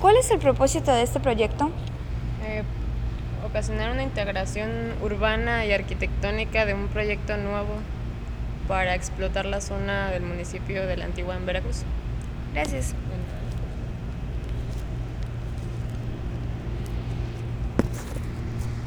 ¿Cuál es el propósito de este proyecto? Eh, Ocasionar una integración urbana y arquitectónica de un proyecto nuevo para explotar la zona del municipio de La Antigua en Veracruz. Gracias. Bueno.